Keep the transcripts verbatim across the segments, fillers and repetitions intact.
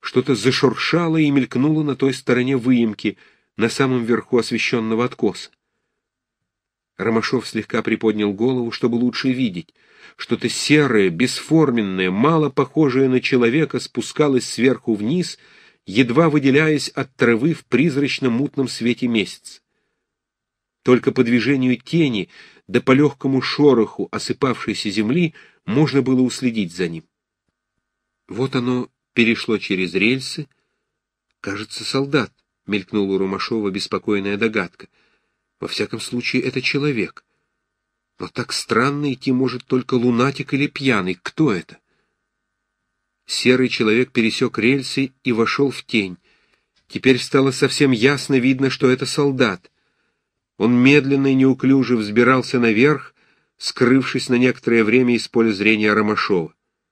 Что-то зашуршало и мелькнуло на той стороне выемки, на самом верху освещенного откоса. Ромашов слегка приподнял голову, чтобы лучше видеть. Что-то серое, бесформенное, мало похожее на человека, спускалось сверху вниз, едва выделяясь от травы в призрачно-мутном свете месяца. Только по движению тени, да по легкому шороху осыпавшейся земли можно было уследить за ним. Вот оно перешло через рельсы. Кажется, солдат, мелькнула у Ромашова беспокойная догадка. Во всяком случае, это человек. Но так странно идти может только лунатик или пьяный. Кто это? Серый человек пересек рельсы и вошел в тень. Теперь стало совсем ясно видно, что это солдат. Он медленно и неуклюже взбирался наверх, скрывшись на некоторое время из поля зрения Ромашова.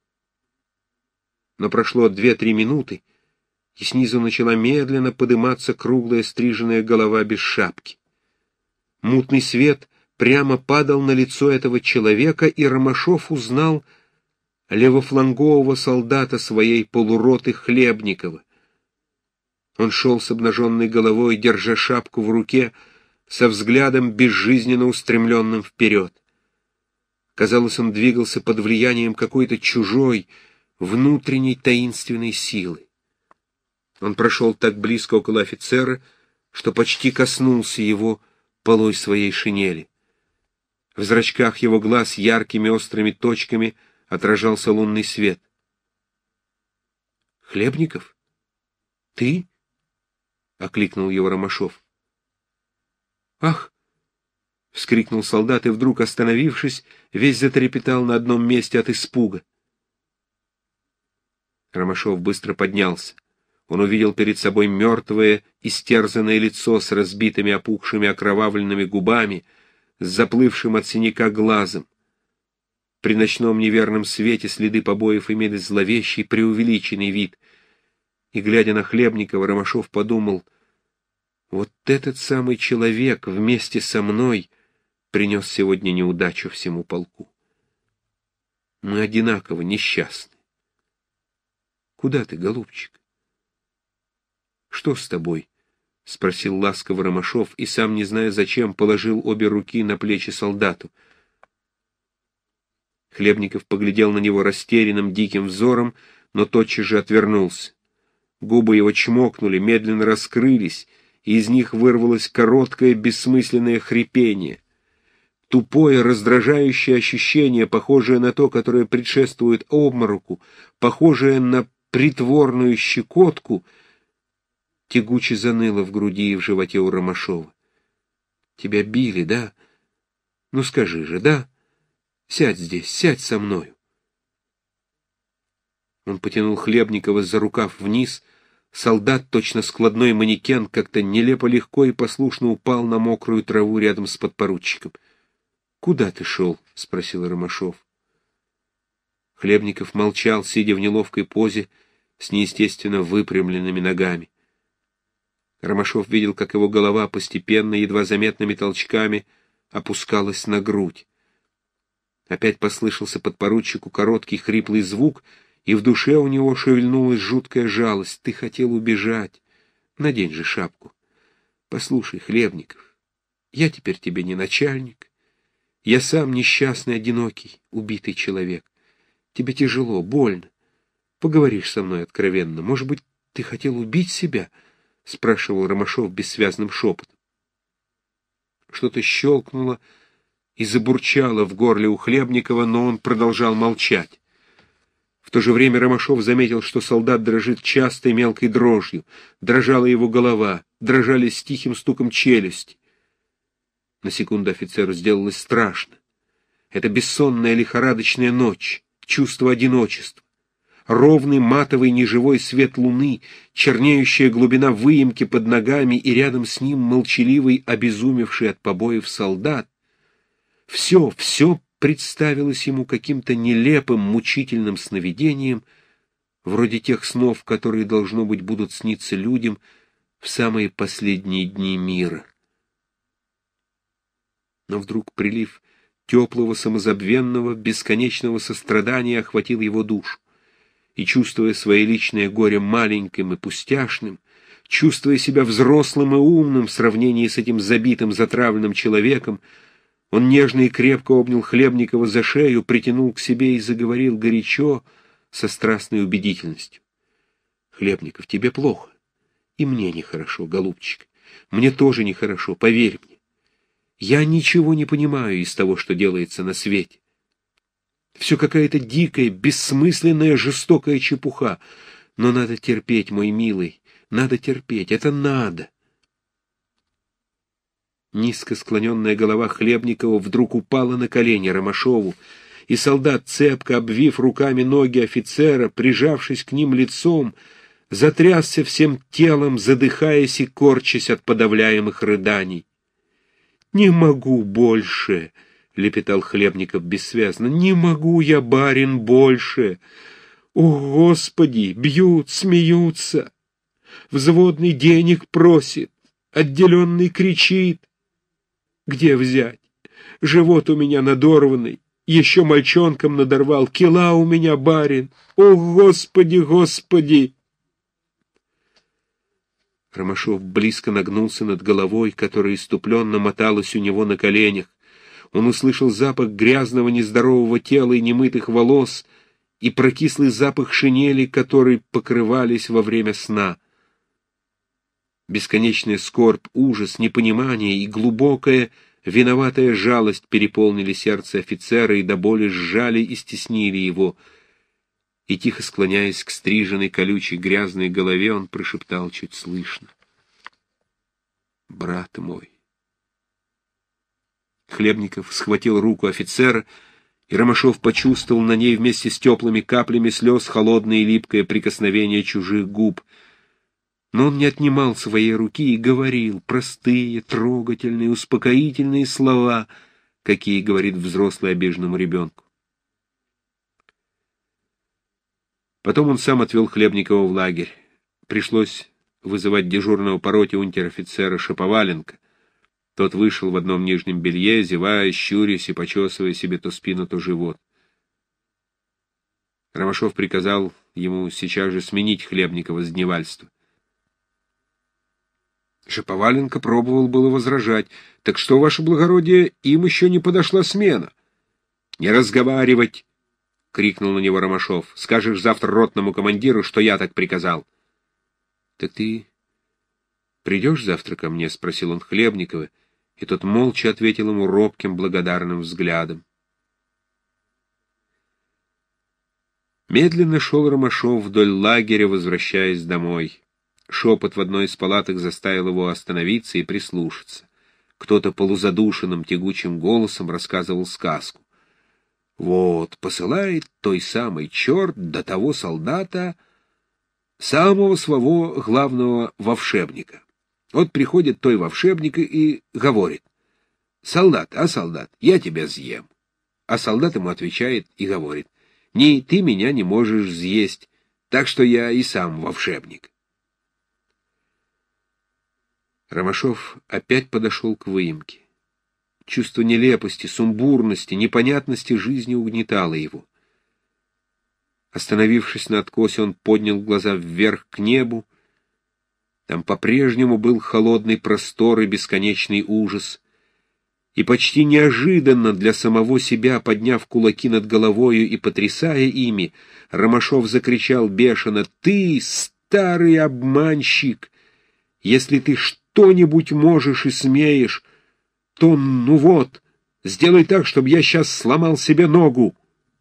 Но прошло две-три минуты, и снизу начала медленно подниматься круглая стриженная голова без шапки. Мутный свет прямо падал на лицо этого человека, и Ромашов узнал левофлангового солдата своей полуроты Хлебникова. Он шел с обнаженной головой, держа шапку в руке, со взглядом безжизненно устремленным вперед. Казалось, он двигался под влиянием какой-то чужой, внутренней таинственной силы. Он прошел так близко около офицера, что почти коснулся его полой своей шинели. В зрачках его глаз яркими острыми точками отражался лунный свет. «Хлебников? Ты?» — окликнул его Ромашов. «Ах!» — вскрикнул солдат и вдруг, остановившись, весь затрепетал на одном месте от испуга. Ромашов быстро поднялся. Он увидел перед собой мертвое, истерзанное лицо с разбитыми, опухшими, окровавленными губами, с заплывшим от синяка глазом. При ночном неверном свете следы побоев имели зловещий, преувеличенный вид. И, глядя на Хлебникова, Ромашов подумал: вот этот самый человек вместе со мной принес сегодня неудачу всему полку. Мы одинаково несчастны. Куда ты, голубчик? Что с тобой? — спросил ласково Ромашов и, сам не зная зачем, положил обе руки на плечи солдату. Хлебников поглядел на него растерянным, диким взором, но тотчас же отвернулся. Губы его чмокнули, медленно раскрылись, и из них вырвалось короткое, бессмысленное хрипение. Тупое, раздражающее ощущение, похожее на то, которое предшествует обмороку, похожее на притворную щекотку, тягуче заныло в груди и в животе у Ромашова. Тебя били, да? Ну скажи же, да? Сядь здесь, сядь со мною. Он потянул Хлебникова за рукав вниз. Солдат, точно складной манекен, как-то нелепо легко и послушно упал на мокрую траву рядом с подпоручиком. «Куда ты шел?» — спросил Ромашов. Хлебников молчал, сидя в неловкой позе, с неестественно выпрямленными ногами. Ромашов видел, как его голова постепенно, едва заметными толчками, опускалась на грудь. Опять послышался подпоручику короткий хриплый звук, и в душе у него шевельнулась жуткая жалость. Ты хотел убежать. Надень же шапку. Послушай, Хлебников, я теперь тебе не начальник. Я сам несчастный, одинокий, убитый человек. Тебе тяжело, больно. Поговоришь со мной откровенно. Может быть, ты хотел убить себя? — спрашивал Ромашов бессвязным шепотом. Что-то щелкнуло и забурчало в горле у Хлебникова, но он продолжал молчать. В то же время Ромашов заметил, что солдат дрожит частой мелкой дрожью. Дрожала его голова, дрожали с тихим стуком челюсти. На секунду офицеру сделалось страшно. Это бессонная лихорадочная ночь, чувство одиночества, ровный матовый неживой свет луны, чернеющая глубина выемки под ногами и рядом с ним молчаливый, обезумевший от побоев солдат. Все, все представилось ему каким-то нелепым, мучительным сновидением, вроде тех снов, которые, должно быть, будут сниться людям в самые последние дни мира. Но вдруг прилив теплого, самозабвенного, бесконечного сострадания охватил его душу. и, чувствуя свое личное горе маленьким и пустяшным, чувствуя себя взрослым и умным в сравнении с этим забитым, затравленным человеком, он нежно и крепко обнял Хлебникова за шею, притянул к себе и заговорил горячо, со страстной убедительностью. «Хлебников, тебе плохо. И мне нехорошо, голубчик. Мне тоже нехорошо, поверь мне. Я ничего не понимаю из того, что делается на свете. Все какая-то дикая, бессмысленная, жестокая чепуха. Но надо терпеть, мой милый, надо терпеть, это надо». Низко склоненная голова Хлебникова вдруг упала на колени Ромашову, и солдат, цепко обвив руками ноги офицера, прижавшись к ним лицом, затрясся всем телом, задыхаясь и корчась от подавляемых рыданий. «Не могу больше!» — лепетал Хлебников бессвязно. «Не могу я, барин, больше! О, Господи! Бьют, смеются! Взводный денег просит, отделенный кричит. Где взять? Живот у меня надорванный, еще мальчонком надорвал, кила у меня, барин! О, Господи, Господи!» Ромашов близко нагнулся над головой, которая иступленно моталась у него на коленях. Он услышал запах грязного нездорового тела и немытых волос, и прокислый запах шинели, которой покрывались во время сна. Бесконечная скорбь, ужас, непонимание и глубокая, виноватая жалость переполнили сердце офицера и до боли сжали и стеснили его. И, тихо склоняясь к стриженной, колючей, грязной голове, он прошептал чуть слышно: «Брат мой». Хлебников схватил руку офицера, и Ромашов почувствовал на ней вместе с теплыми каплями слез холодное и липкое прикосновение чужих губ. Но он не отнимал своей руки и говорил простые, трогательные, успокоительные слова, какие говорит взрослый обиженному ребенку. Потом он сам отвел Хлебникова в лагерь. Пришлось вызывать дежурного по роте унтер-офицера Шаповаленко. Тот вышел в одном нижнем белье, зевая, щурясь и почесывая себе то спину, то живот. Ромашов приказал ему сейчас же сменить Хлебникова с дневальства. Шаповаленко пробовал было возражать. «Так что, ваше благородие, им еще не подошла смена?» «Не разговаривать!» — крикнул на него Ромашов. «Скажешь завтра ротному командиру, что я так приказал». «Так ты придешь завтра ко мне?» — спросил он Хлебникова, и тот молча ответил ему робким, благодарным взглядом. Медленно шел Ромашов вдоль лагеря, возвращаясь домой. Шепот в одной из палаток заставил его остановиться и прислушаться. Кто-то полузадушенным тягучим голосом рассказывал сказку. «Вот, посылает той самый черт до того солдата, самого своего главного волшебника. Вот приходит той волшебник и говорит: солдат, а солдат, я тебя съем». А солдат ему отвечает и говорит: «Не, ты меня не можешь съесть, так что я и сам волшебник». Ромашов опять подошел к выемке. Чувство нелепости, сумбурности, непонятности жизни угнетало его. Остановившись на откосе, он поднял глаза вверх к небу. Там по-прежнему был холодный простор и бесконечный ужас. И почти неожиданно для самого себя, подняв кулаки над головою и потрясая ими, Ромашов закричал бешено: «Ты, старый обманщик! Если ты что-нибудь можешь и смеешь, то, ну вот, сделай так, чтобы я сейчас сломал себе ногу!»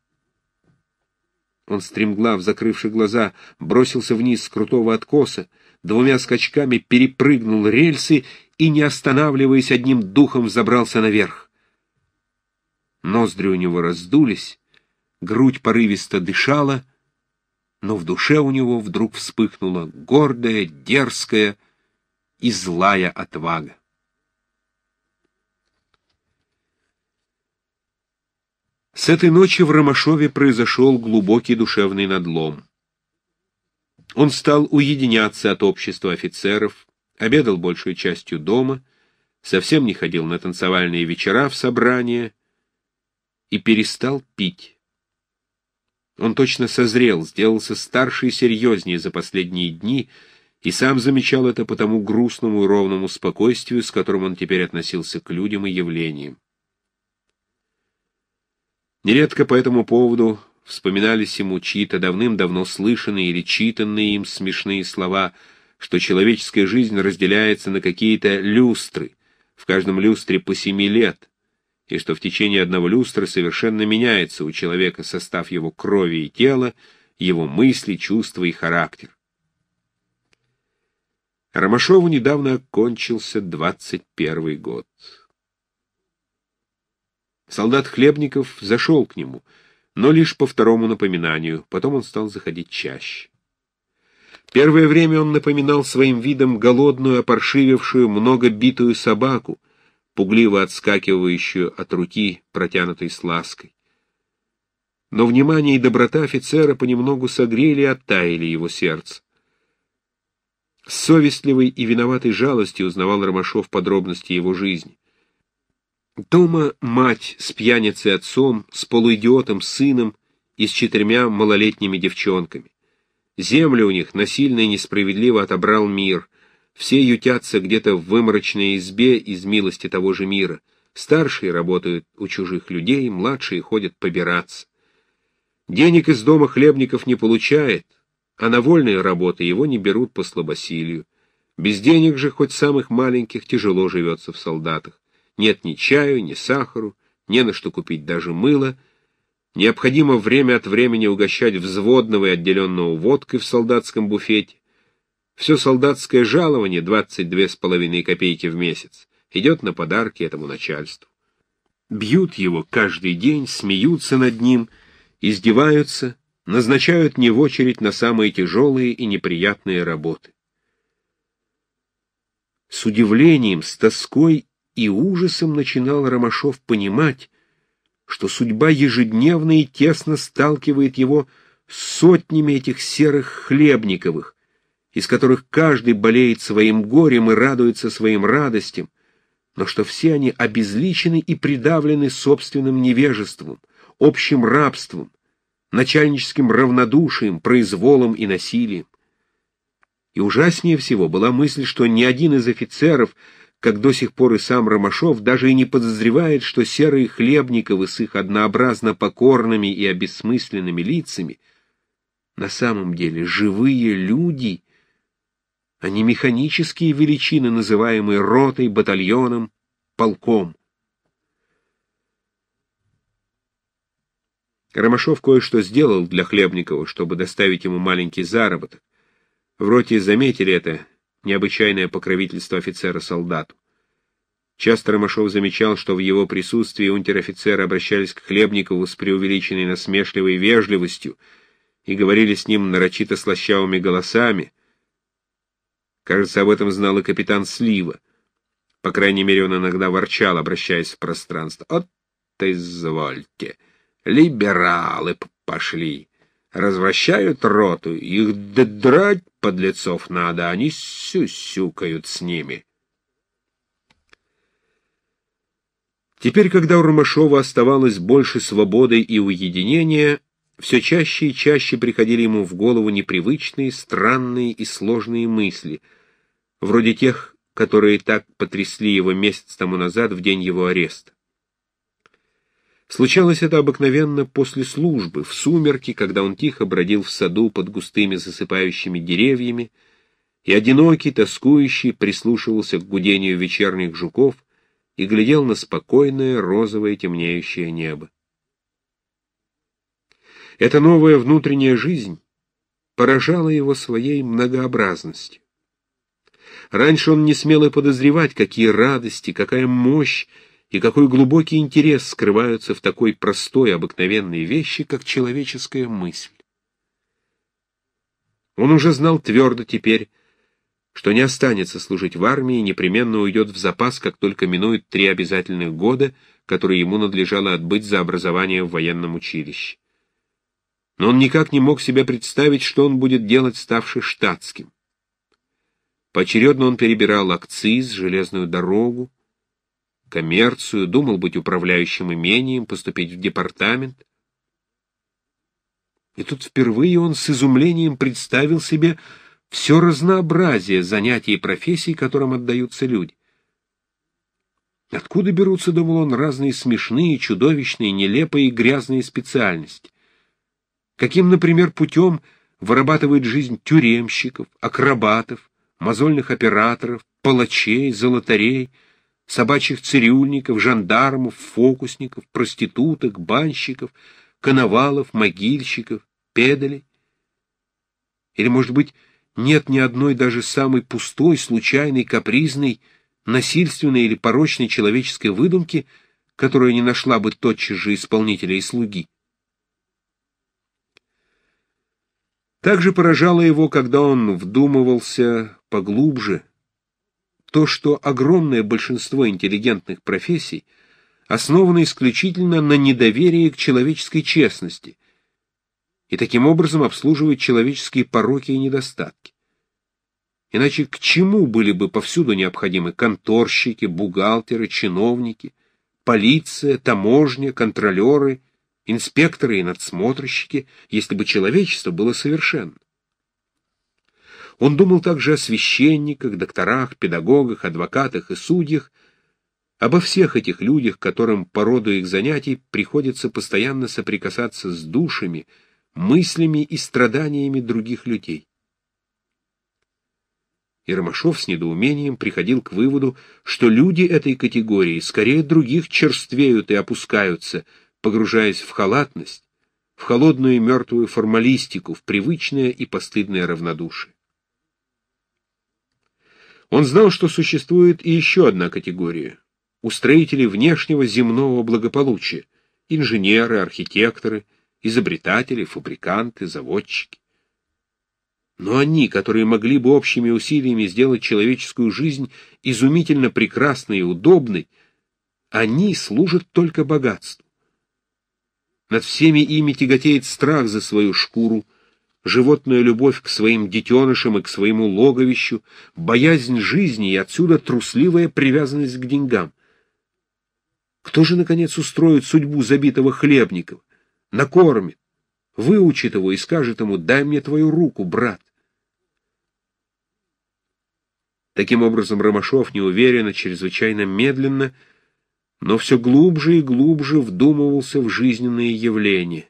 Он стремглав, закрывши глаза, бросился вниз с крутого откоса, двумя скачками перепрыгнул рельсы и, не останавливаясь, одним духом взобрался наверх. Ноздри у него раздулись, грудь порывисто дышала, но в душе у него вдруг вспыхнула гордая, дерзкая и злая отвага. С этой ночи в Ромашове произошел глубокий душевный надлом. Он стал уединяться от общества офицеров, обедал большей частью дома, совсем не ходил на танцевальные вечера в собрания и перестал пить. Он точно созрел, сделался старше и серьезнее за последние дни, и сам замечал это по тому грустному и ровному спокойствию, с которым он теперь относился к людям и явлениям. Нередко по этому поводу вспоминались ему чьи-то давным-давно слышанные или читанные им смешные слова, что человеческая жизнь разделяется на какие-то люстры, в каждом люстре по семи лет, и что в течение одного люстра совершенно меняется у человека состав его крови и тела, его мысли, чувства и характер. Ромашову недавно окончился двадцать первый год. Солдат Хлебников зашел к нему, но лишь по второму напоминанию, потом он стал заходить чаще. Первое время он напоминал своим видом голодную, опоршивевшую, много битую собаку, пугливо отскакивающую от руки, протянутой с лаской. Но внимание и доброта офицера понемногу согрели и оттаяли его сердце. С совестливой и виноватой жалостью узнавал Ромашов подробности его жизни. Дома мать с пьяницей отцом, с полуидиотом сыном и с четырьмя малолетними девчонками. Землю у них насильно и несправедливо отобрал мир. Все ютятся где-то в выморочной избе из милости того же мира. Старшие работают у чужих людей, младшие ходят побираться. Денег из дома Хлебников не получает, а на вольные работы его не берут по слабосилию. Без денег же, хоть самых маленьких, тяжело живется в солдатах. Нет ни чаю, ни сахару, не на что купить даже мыло. Необходимо время от времени угощать взводного и отделенного водкой в солдатском буфете. Все солдатское жалование, двадцать две с половиной копейки в месяц, идет на подарки этому начальству. Бьют его каждый день, смеются над ним, издеваются, назначают не в очередь на самые тяжелые и неприятные работы. С удивлением, с тоской и ужасом начинал Ромашов понимать, что судьба ежедневно и тесно сталкивает его с сотнями этих серых Хлебниковых, из которых каждый болеет своим горем и радуется своим радостям, но что все они обезличены и придавлены собственным невежеством, общим рабством, начальническим равнодушием, произволом и насилием. И ужаснее всего была мысль, что ни один из офицеров, как до сих пор и сам Ромашов, даже и не подозревает, что серые Хлебниковы с их однообразно покорными и обессмысленными лицами на самом деле живые люди, а не механические величины, называемые ротой, батальоном, полком. Ромашов кое-что сделал для Хлебникова, чтобы доставить ему маленький заработок. В роте заметили это необычайное покровительство офицера солдату. Часто Ромашов замечал, что в его присутствии унтер-офицеры обращались к Хлебникову с преувеличенной насмешливой вежливостью и говорили с ним нарочито слащавыми голосами. Кажется, об этом знал и капитан Слива. По крайней мере, он иногда ворчал, обращаясь в пространство. «От извольте, либералы пошли, развращают роту, их драть подлецов надо, они сюсюкают с ними». Теперь, когда у Ромашова оставалось больше свободы и уединения, все чаще и чаще приходили ему в голову непривычные, странные и сложные мысли, вроде тех, которые так потрясли его месяц тому назад, в день его ареста. Случалось это обыкновенно после службы, в сумерки, когда он тихо бродил в саду под густыми засыпающими деревьями, и одинокий, тоскующий, прислушивался к гудению вечерних жуков и глядел на спокойное, розовое, темнеющее небо. Эта новая внутренняя жизнь поражала его своей многообразностью. Раньше он не смел и подозревать, какие радости, какая мощь и какой глубокий интерес скрываются в такой простой, обыкновенной вещи, как человеческая мысль. Он уже знал твердо теперь, что не останется служить в армии и непременно уйдет в запас, как только минует три обязательных года, которые ему надлежало отбыть за образование в военном училище. Но он никак не мог себе представить, что он будет делать, ставший штатским. Поочередно он перебирал акциз, железную дорогу, коммерцию, думал быть управляющим имением, поступить в департамент. И тут впервые он с изумлением представил себе все разнообразие занятий и профессий, которым отдаются люди. Откуда берутся, думал он, разные смешные, чудовищные, нелепые и грязные специальности? Каким, например, путем вырабатывает жизнь тюремщиков, акробатов, мозольных операторов, палачей, золотарей, собачьих цирюльников, жандармов, фокусников, проституток, банщиков, коновалов, могильщиков, педалей? Или, может быть, нет ни одной даже самой пустой, случайной, капризной, насильственной или порочной человеческой выдумки, которая не нашла бы тотчас же исполнителя и слуги? Также поражало его, когда он вдумывался поглубже, то, что огромное большинство интеллигентных профессий основано исключительно на недоверии к человеческой честности и таким образом обслуживает человеческие пороки и недостатки. Иначе к чему были бы повсюду необходимы конторщики, бухгалтеры, чиновники, полиция, таможня, контролеры, инспекторы и надсмотрщики, если бы человечество было совершенно? Он думал также о священниках, докторах, педагогах, адвокатах и судьях, обо всех этих людях, которым по роду их занятий приходится постоянно соприкасаться с душами, мыслями и страданиями других людей. И Ромашов с недоумением приходил к выводу, что люди этой категории скорее других черствеют и опускаются, погружаясь в халатность, в холодную и мертвую формалистику, в привычное и постыдное равнодушие. Он знал, что существует и еще одна категория — устроители внешнего земного благополучия, инженеры, архитекторы, изобретатели, фабриканты, заводчики. Но они, которые могли бы общими усилиями сделать человеческую жизнь изумительно прекрасной и удобной, они служат только богатству. Над всеми ими тяготеет страх за свою шкуру, животная любовь к своим детенышам и к своему логовищу, боязнь жизни и отсюда трусливая привязанность к деньгам. Кто же, наконец, устроит судьбу забитого Хлебникова, накормит, выучит его и скажет ему: «Дай мне твою руку, брат». Таким образом, Ромашов неуверенно, чрезвычайно медленно, но все глубже и глубже вдумывался в жизненные явления.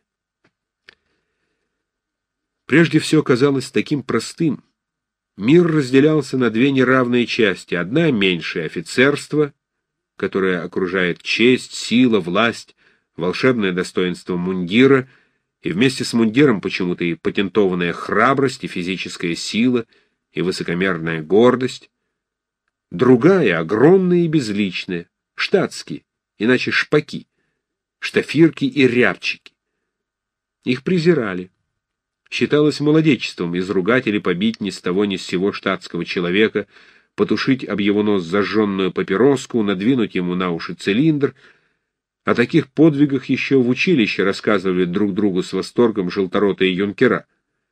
Прежде все казалось таким простым. Мир разделялся на две неравные части. Одна — меньшее офицерство, которое окружает честь, сила, власть, волшебное достоинство мундира, и вместе с мундиром почему-то и патентованная храбрость, и физическая сила, и высокомерная гордость. Другая — огромная и безличная, штатские, иначе шпаки, штафирки и рябчики. Их презирали. Считалось молодечеством изругать или побить ни с того ни с сего штатского человека, потушить об его нос зажженную папироску, надвинуть ему на уши цилиндр. О таких подвигах еще в училище рассказывали друг другу с восторгом желторотые юнкера.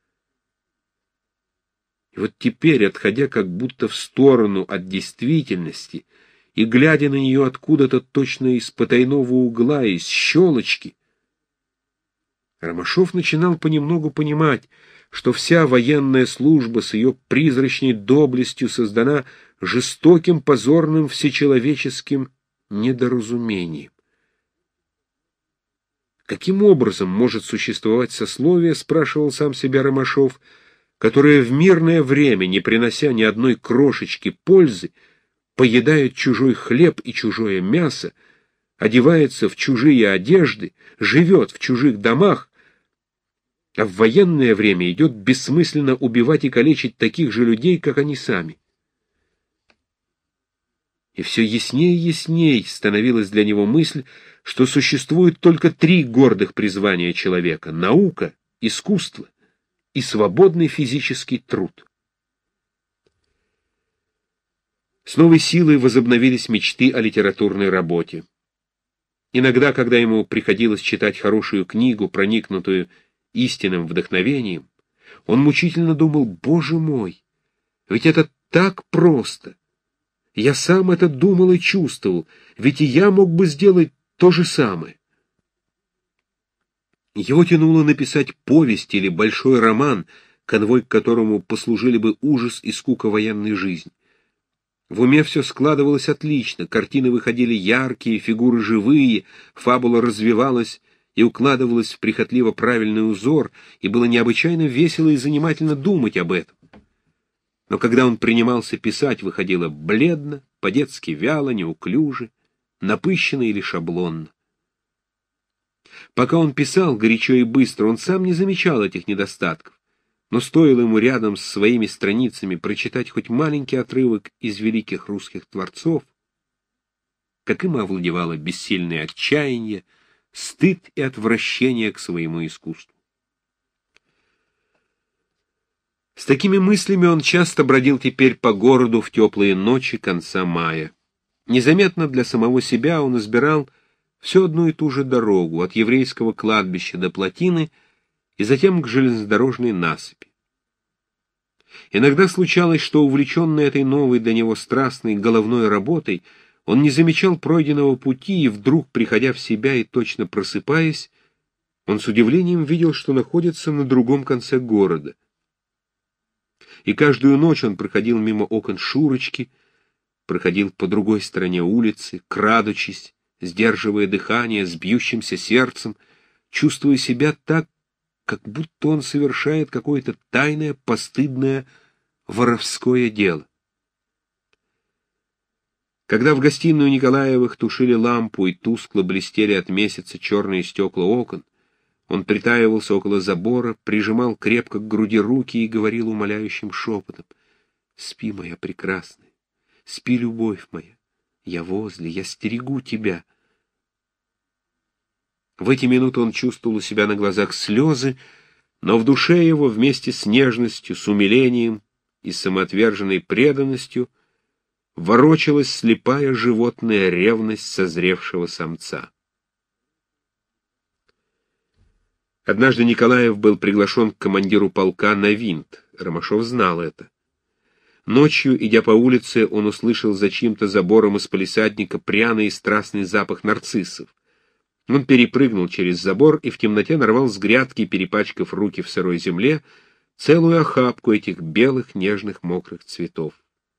И вот теперь, отходя как будто в сторону от действительности и глядя на нее откуда-то точно из потайного угла, из щелочки, Ромашов начинал понемногу понимать, что вся военная служба с ее призрачной доблестью создана жестоким, позорным, всечеловеческим недоразумением. Каким образом может существовать сословие, спрашивал сам себя Ромашов, которое в мирное время, не принося ни одной крошечки пользы, поедает чужой хлеб и чужое мясо, одевается в чужие одежды, живет в чужих домах, а в военное время идет бессмысленно убивать и калечить таких же людей, как они сами. И все яснее и ясней становилась для него мысль, что существует только три гордых призвания человека — наука, искусство и свободный физический труд. С новой силой возобновились мечты о литературной работе. Иногда, когда ему приходилось читать хорошую книгу, проникнутую истинным вдохновением, он мучительно думал: «Боже мой, ведь это так просто! Я сам это думал и чувствовал, ведь и я мог бы сделать то же самое». Его тянуло написать повесть или большой роман, конвой к которому послужили бы ужас и скука военной жизни. В уме все складывалось отлично, картины выходили яркие, фигуры живые, фабула развивалась и укладывалась в прихотливо правильный узор, и было необычайно весело и занимательно думать об этом. Но когда он принимался писать, выходило бледно, по-детски вяло, неуклюже, напыщенно или шаблонно. Пока он писал горячо и быстро, он сам не замечал этих недостатков, но стоило ему рядом с своими страницами прочитать хоть маленький отрывок из великих русских творцов, как им овладевало бессильное отчаяние, стыд и отвращение к своему искусству. С такими мыслями он часто бродил теперь по городу в теплые ночи конца мая. Незаметно для самого себя он избирал всю одну и ту же дорогу, от еврейского кладбища до плотины и затем к железнодорожной насыпи. Иногда случалось, что, увлеченный этой новой для него страстной головной работой, он не замечал пройденного пути, и вдруг, приходя в себя и точно просыпаясь, он с удивлением видел, что находится на другом конце города. И каждую ночь он проходил мимо окон Шурочки, проходил по другой стороне улицы, крадучись, сдерживая дыхание, с бьющимся сердцем, чувствуя себя так, как будто он совершает какое-то тайное, постыдное, воровское дело. Когда в гостиную Николаевых тушили лампу и тускло блестели от месяца черные стекла окон, он притаивался около забора, прижимал крепко к груди руки и говорил умоляющим шепотом: «Спи, моя прекрасная, спи, любовь моя, я возле, я стерегу тебя». В эти минуты он чувствовал у себя на глазах слезы, но в душе его вместе с нежностью, с умилением и самоотверженной преданностью ворочалась слепая животная ревность созревшего самца. Однажды Николаев был приглашен к командиру полка на винт. Ромашов знал это. Ночью, идя по улице, он услышал за чьим-то забором из палисадника пряный и страстный запах нарциссов. Он перепрыгнул через забор и в темноте нарвал с грядки, перепачкав руки в сырой земле, целую охапку этих белых, нежных, мокрых цветов.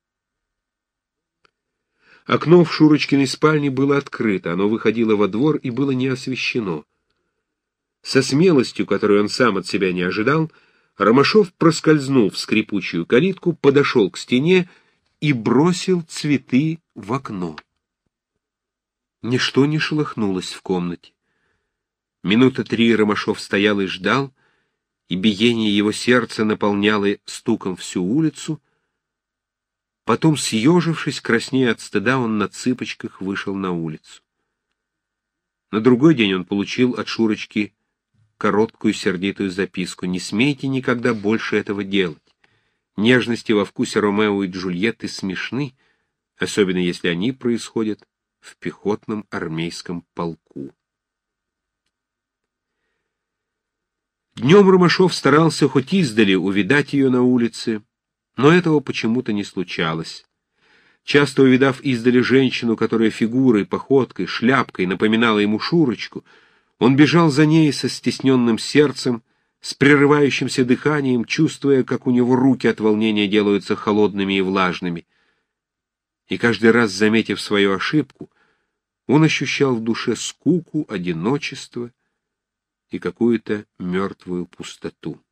Окно в Шурочкиной спальне было открыто, оно выходило во двор и было не освещено. Со смелостью, которую он сам от себя не ожидал, Ромашов проскользнул в скрипучую калитку, подошел к стене и бросил цветы в окно. Ничто не шелохнулось в комнате. Минуты три Ромашов стоял и ждал, и биение его сердца наполняло стуком всю улицу. Потом, съежившись, краснея от стыда, он на цыпочках вышел на улицу. На другой день он получил от Шурочки короткую сердитую записку: «Не смейте никогда больше этого делать. Нежности во вкусе Ромео и Джульетты смешны, особенно если они происходят в пехотном армейском полку». Днем Ромашов старался хоть издали увидать ее на улице, но этого почему-то не случалось. Часто увидав издали женщину, которая фигурой, походкой, шляпкой напоминала ему Шурочку, он бежал за ней со стесненным сердцем, с прерывающимся дыханием, чувствуя, как у него руки от волнения делаются холодными и влажными. И каждый раз, заметив свою ошибку, он ощущал в душе скуку, одиночество и какую-то мертвую пустоту.